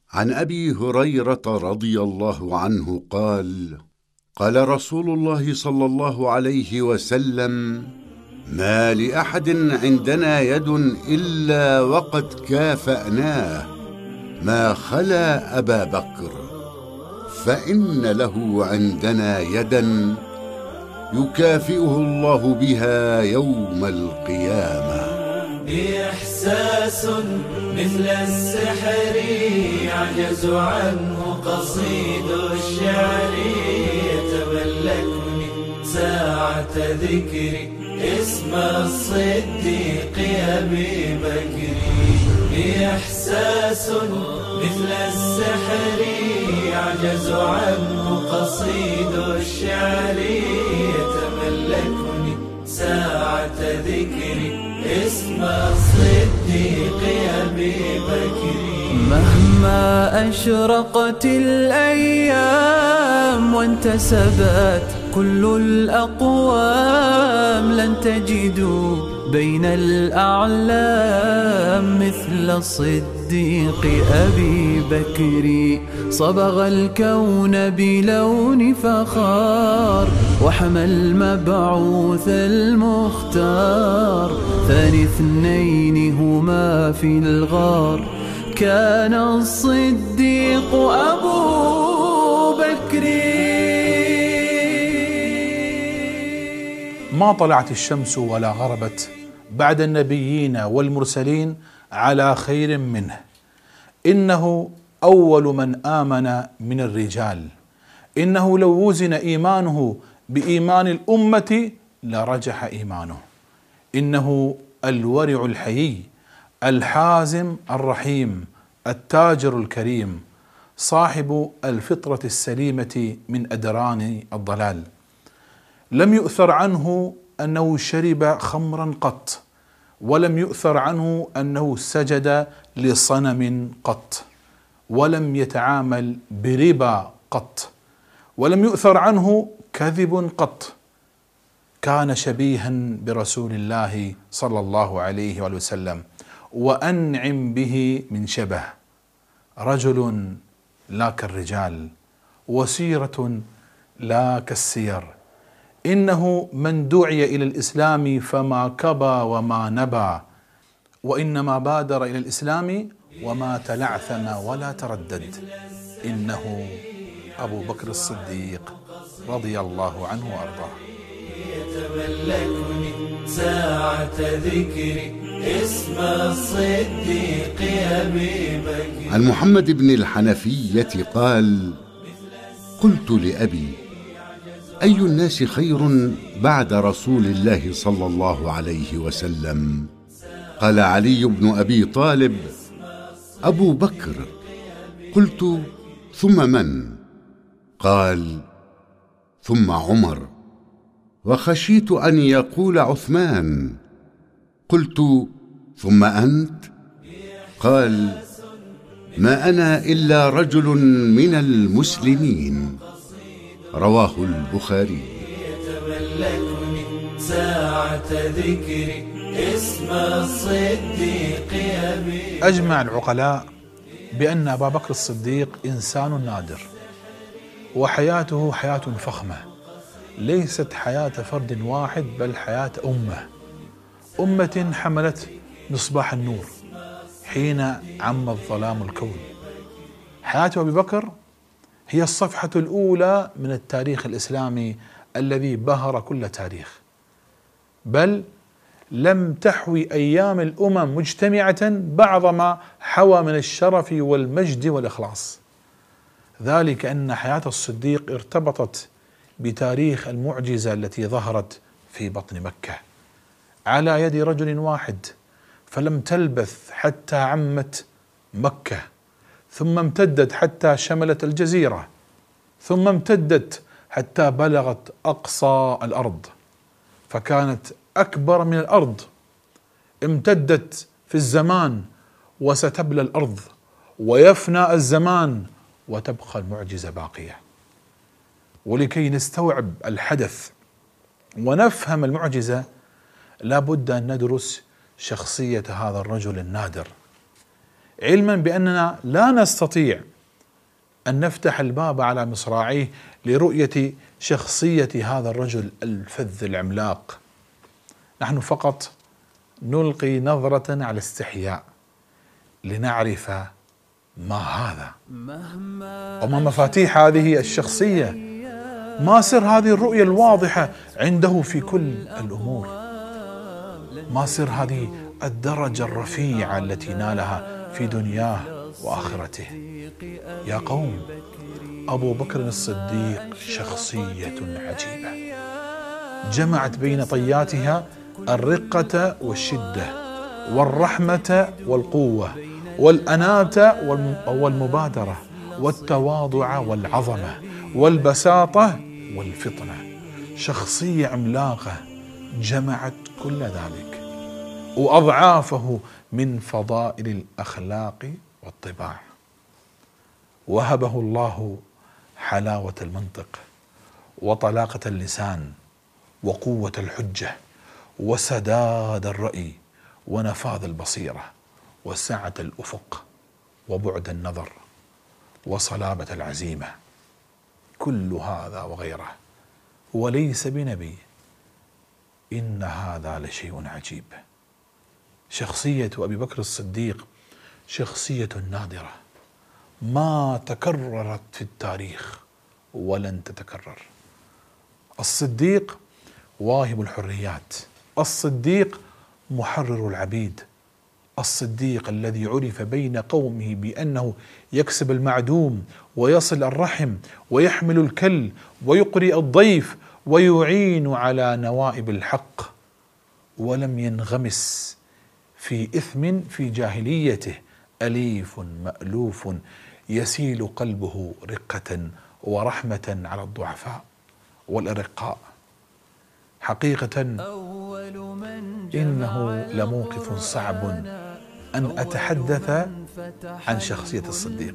عن أبي هريرة رضي الله عنه قال: قال رسول الله صلى الله عليه وسلم: ما لأحد عندنا يد إلا وقد كافأناه ما خلا أبا بكر، فإن له عندنا يدا يكافئه الله بها يوم القيامة. إحساس مثل السحر يعجز عنه قصيد الشعر، يتملكني ساعة ذكري اسم الصديق أبي بكر. إحساس مثل السحر يعجز عنه قصيد الشعر، يتملكني ساعة ذكري اسم الصديق أبي بكر. مهما أشرقت الأيام وانتسبت كل الأقوام، لن تجدوا بين الأعلام مثل الصديق أبي بكر. صبغ الكون بلون فخار وحمى المبعوث المختار، ثاني اثنين هما في الغار كان الصديق أبو بكر. ما طلعت الشمس ولا غربت بعد النبيين والمرسلين على خير منه. إنه أول من آمن من الرجال، إنه لو وزن إيمانه بإيمان الأمة لرجح إيمانه. إنه الورع الحيي الحازم الرحيم التاجر الكريم، صاحب الفطرة السليمة من أدران الضلال. لم يؤثر عنه أنه شرب خمرا قط، ولم يؤثر عنه أنه سجد لصنم قط، ولم يتعامل بربا قط، ولم يؤثر عنه كذب قط. كان شبيها برسول الله صلى الله عليه وسلم، وأنعم به من شبه. رجل لا كالرجال، وسيرة لا كالسير. إنه من دعي إلى الإسلام فما كبى وما نبى، وإنما بادر إلى الإسلام وما تلعثم ولا تردد. إنه أبو بكر الصديق رضي الله عنه وأرضاه. يتملكني ساعة ذكري اسم الصديق أبي بكر. عن محمد بن الحنفية قال: قلت لأبي: أي الناس خير بعد رسول الله صلى الله عليه وسلم؟ قال علي بن أبي طالب: أبو بكر. قلت: ثم من؟ قال: ثم عمر، وخشيت أن يقول عثمان. قلت: ثم أنت؟ قال: ما أنا إلا رجل من المسلمين. رواه البخاري. يتملكني ساعة ذكري اسم الصديق أبي. أجمع العقلاء بأن أبا بكر الصديق إنسان نادر، وحياته حياة فخمة، ليست حياة فرد واحد بل حياة أمة حملت مصباح النور حين عم الظلام الكون. حياة أبي بكر هي الصفحة الأولى من التاريخ الإسلامي الذي بهر كل تاريخ، بل لم تحوي أيام الأمم مجتمعة بعض ما حوى من الشرف والمجد والإخلاص. ذلك أن حياة الصديق ارتبطت بتاريخ المعجزة التي ظهرت في بطن مكة على يد رجل واحد، فلم تلبث حتى عمت مكة، ثم امتدت حتى شملت الجزيرة، ثم امتدت حتى بلغت أقصى الأرض، فكانت أكبر من الأرض. امتدت في الزمان وستبلى الأرض ويفنى الزمان وتبقى المعجزة باقية. ولكي نستوعب الحدث ونفهم المعجزة لابد أن ندرس شخصية هذا الرجل النادر. علما بأننا لا نستطيع أن نفتح الباب على مصراعيه لرؤية شخصية هذا الرجل الفذ العملاق. نحن فقط نلقي نظرة على استحياء لنعرف ما هذا وما مفاتيح هذه الشخصية، ما سر هذه الرؤية الواضحة عنده في كل الأمور، ما سر هذه الدرجة الرفيعة التي نالها في دنياه وآخرته. يا قوم، أبو بكر الصديق شخصية عجيبة جمعت بين طياتها الرقة والشدة والرحمة والقوة والأناة والمبادرة والتواضع والعظمة والبساطة والفطنة. شخصية عملاقة جمعت كل ذلك وأضعافه من فضائل الأخلاق والطباع. وهبه الله حلاوة المنطق وطلاقة اللسان وقوة الحجة وسداد الرأي ونفاذ البصيرة وسعة الأفق وبعد النظر وصلابة العزيمة، كل هذا وغيره وليس بنبي. إن هذا لشيء عجيب. شخصية أبي بكر الصديق شخصية نادرة ما تكررت في التاريخ ولن تتكرر. الصديق واهب الحريات، الصديق محرر العبيد، الصديق الذي عرف بين قومه بأنه يكسب المعدوم ويصل الرحم ويحمل الكل ويقرئ الضيف ويعين على نوائب الحق، ولم ينغمس في إثم في جاهليته، أليف مألوف يسيل قلبه رقة ورحمة على الضعفاء والأرقاء. حقيقة إنه لموقف صعب أن أتحدث عن شخصية الصديق،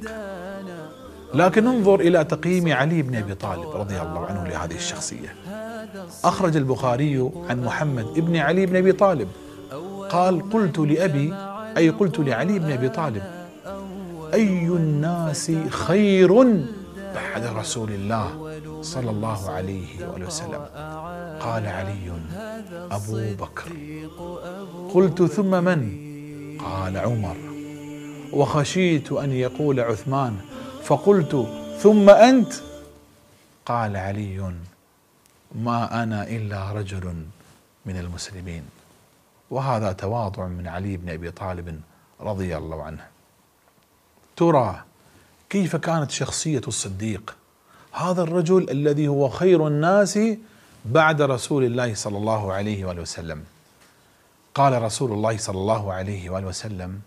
لكن انظر إلى تقييم علي بن أبي طالب رضي الله عنه لهذه الشخصية. أخرج البخاري عن محمد بن علي بن أبي طالب قال: قلت لأبي، أي قلت لعلي بن أبي طالب: أي الناس خير بعد رسول الله صلى الله عليه وآله وسلم؟ قال علي: أبو بكر. قلت: ثم من؟ قال: عمر. وخشيت أن يقول عثمان، فقلت: ثم أنت؟ قال علي: ما أنا إلا رجل من المسلمين. وهذا تواضع من علي بن أبي طالب رضي الله عنه. ترى كيف كانت شخصية الصديق، هذا الرجل الذي هو خير الناس بعد رسول الله صلى الله عليه وآله وسلم. قال رسول الله صلى الله عليه وآله وسلم: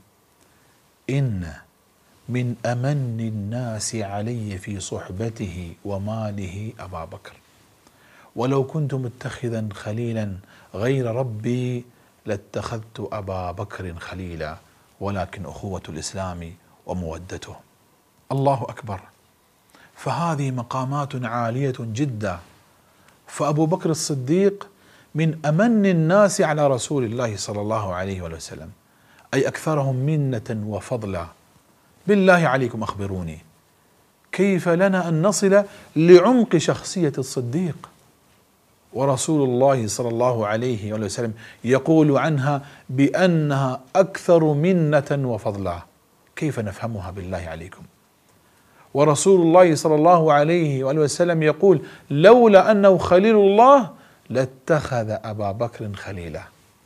إن من أمن الناس علي في صحبته وماله أبا بكر، ولو كنت متخذا خليلا غير ربي لاتخذت أبا بكر خليلا، ولكن أخوة الإسلام ومودته. الله أكبر. فهذه مقامات عالية جدا. فأبو بكر الصديق من أمن الناس على رسول الله صلى الله عليه وسلم، أي أكثرهم منة وفضلا. بالله عليكم أخبروني كيف لنا أن نصل لعمق شخصية الصديق ورسول الله صلى الله عليه وسلم يقول عنها بأنها أكثر منة وفضلا؟ كيف نفهمها بالله عليكم؟ ورسول الله صلى الله عليه وسلم يقول: لولا أنه خليل الله لاتخذ أبا بكر خليلا.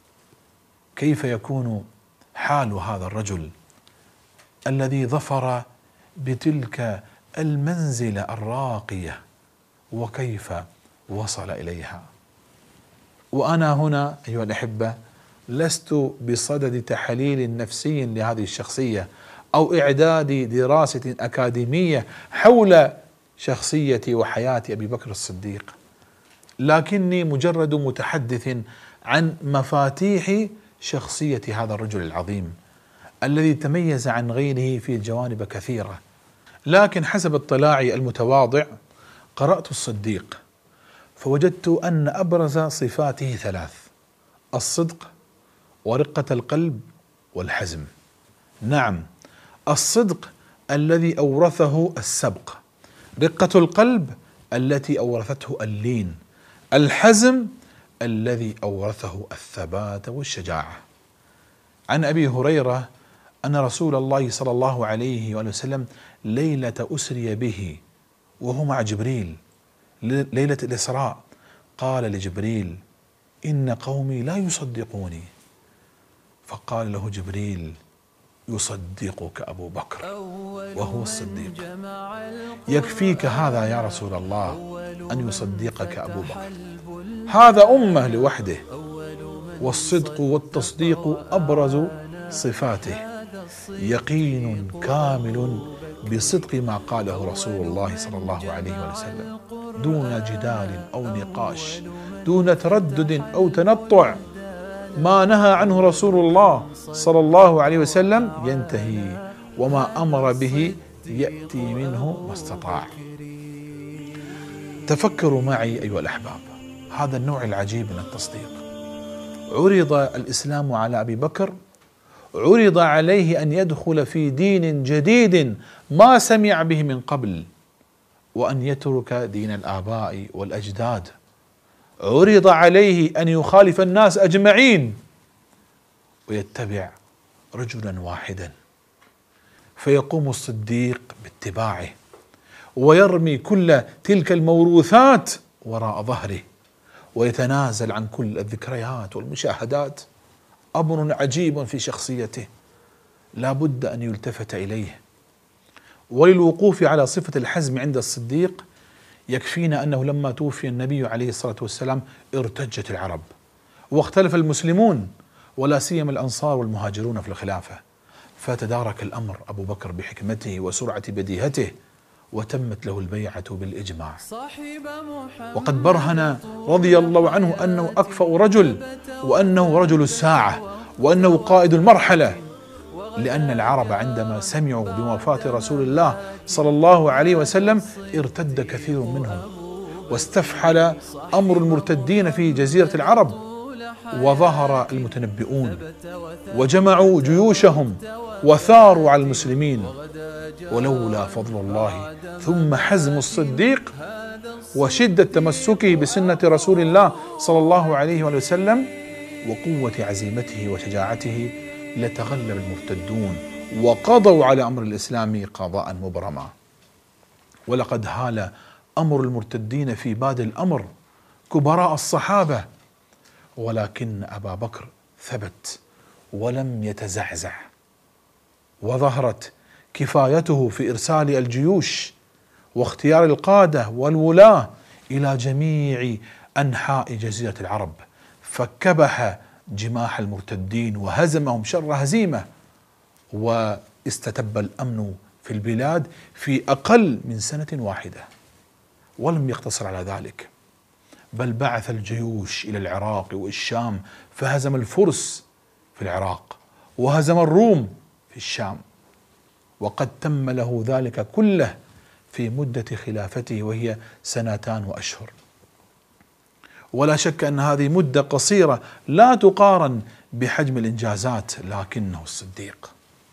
كيف يكون حال هذا الرجل الذي ظفر بتلك المنزلة الراقية، وكيف وصل إليها؟ وأنا هنا أيها الأحبة لست بصدد تحليل نفسي لهذه الشخصية أو إعداد دراسة أكاديمية حول شخصية وحياة أبي بكر الصديق، لكني مجرد متحدث عن مفاتيح شخصية هذا الرجل العظيم الذي تميز عن غيره في جوانب كثيرة. لكن حسب اطلاعي المتواضع قرأت الصديق فوجدت أن أبرز صفاته ثلاث: الصدق ورقة القلب والحزم. نعم، الصدق الذي أورثه السبق، رقة القلب التي أورثته اللين، الحزم الذي أورثه الثبات والشجاعة. عن أبي هريرة أن رسول الله صلى الله عليه وآله وسلم ليلة أسري به وهو مع جبريل ليلة الإسراء قال لجبريل: إن قومي لا يصدقوني. فقال له جبريل: يصدقك أبو بكر وهو الصديق. يكفيك هذا يا رسول الله أن يصدقك أبو بكر، هذا أمة لوحده. والصدق والتصديق أبرز صفاته، يقين كامل بصدق ما قاله رسول الله صلى الله عليه وسلم، دون جدال أو نقاش، دون تردد أو تنطع. ما نهى عنه رسول الله صلى الله عليه وسلم ينتهي، وما أمر به يأتي منه ما استطاع. تفكروا معي أيها الأحباب، هذا النوع العجيب من التصديق. عرض الإسلام على أبي بكر، عرض عليه أن يدخل في دين جديد ما سمع به من قبل، وأن يترك دين الآباء والأجداد. عرض عليه أن يخالف الناس أجمعين ويتبع رجلا واحدا، فيقوم الصديق باتباعه ويرمي كل تلك الموروثات وراء ظهره ويتنازل عن كل الذكريات والمشاهدات. أمر عجيب في شخصيته لا بد أن يلتفت إليه. وللوقوف على صفة الحزم عند الصديق يكفينا أنه لما توفي النبي عليه الصلاة والسلام ارتجت العرب واختلف المسلمون، ولا سيما الأنصار والمهاجرون في الخلافة، فتدارك الأمر أبو بكر بحكمته وسرعة بديهته، وتمت له البيعة بالإجماع. وقد برهن رضي الله عنه أنه أكفأ رجل، وأنه رجل الساعة، وأنه قائد المرحلة، لأن العرب عندما سمعوا بوفاة رسول الله صلى الله عليه وسلم ارتد كثير منهم، واستفحل أمر المرتدين في جزيرة العرب، وظهر المتنبئون وجمعوا جيوشهم وثاروا على المسلمين. ولولا فضل الله ثم حزم الصديق وشدة تمسكه بسنة رسول الله صلى الله عليه وسلم وقوة عزيمته وشجاعته لتغلب المرتدون وقضوا على أمر الإسلام قضاء مبرما. ولقد هال أمر المرتدين في باد الأمر كبراء الصحابة، ولكن أبا بكر ثبت ولم يتزعزع، وظهرت كفايته في إرسال الجيوش واختيار القادة والولاة إلى جميع أنحاء جزيرة العرب، فكبح جماح المرتدين وهزمهم شر هزيمة، واستتب الأمن في البلاد في أقل من سنة واحدة. ولم يقتصر على ذلك، بل بعث الجيوش إلى العراق والشام، فهزم الفرس في العراق وهزم الروم في الشام، وقد تم له ذلك كله في مدة خلافته وهي 2 وأشهر. ولا شك أن هذه مدة قصيرة لا تقارن بحجم الإنجازات، لكنه الصديق.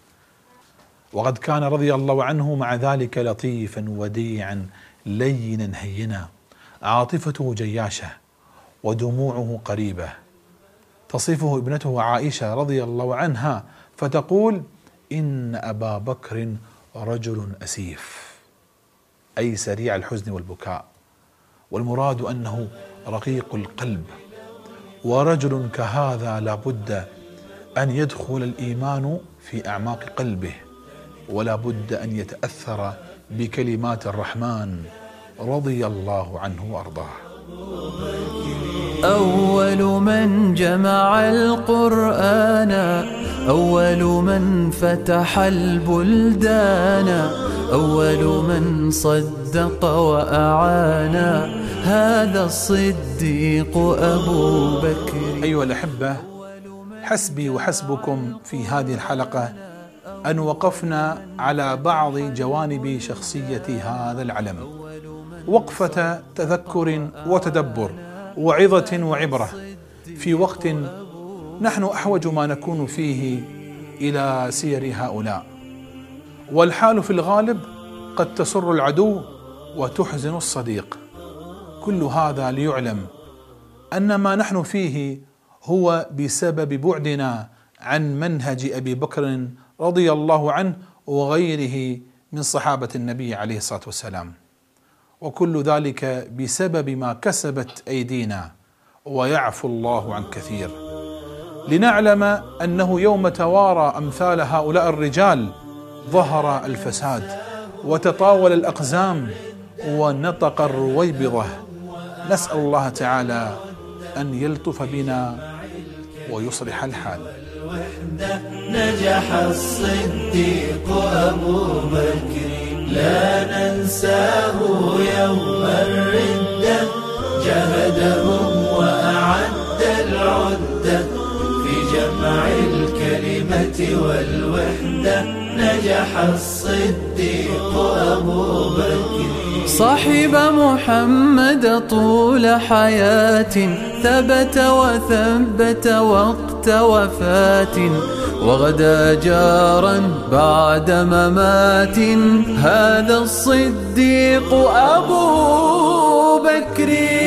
وقد كان رضي الله عنه مع ذلك لطيفا وديعا لينا هينا، عاطفته جياشة ودموعه قريبة. تصفه ابنته عائشة رضي الله عنها فتقول: إن أبا بكر رجل أسيف، أي سريع الحزن والبكاء، والمراد أنه رقيق القلب. ورجل كهذا لا بد أن يدخل الإيمان في أعماق قلبه، ولا بد أن يتأثر بكلمات الرحمن رضي الله عنه وأرضاه. أول من جمع القرآن، أول من فتح البلدان، أول من صدق وأعان، هذا الصديق أبو بكر. أيها الأحبة، حسبي وحسبكم في هذه الحلقة أن وقفنا على بعض جوانب شخصية هذا العلم، وقفة تذكر وتدبر وعظة وعبرة، في وقت نحن أحوج ما نكون فيه إلى سير هؤلاء، والحال في الغالب قد تسر العدو وتحزن الصديق. كل هذا ليعلم أن ما نحن فيه هو بسبب بعدنا عن منهج أبي بكر رضي الله عنه وغيره من صحابة النبي عليه الصلاة والسلام، وكل ذلك بسبب ما كسبت أيدينا، ويعفو الله عن كثير. لنعلم أنه يوم توارى أمثال هؤلاء الرجال ظهر الفساد وتطاول الأقزام ونطق الرويبضة. نسأل الله تعالى أن يلطف بنا ويصلح الحال. نجح الصديق أبو بكر لا ننساه يوم الردة، جهدهم وأعد العدة في جمع الكلمة والوحدة. نجح الصديق أبو بكر صاحب محمد طول حياة، ثبت وثبت وقت وفاة، وغدا جارا بعد ممات. هذا الصديق أبو بكر.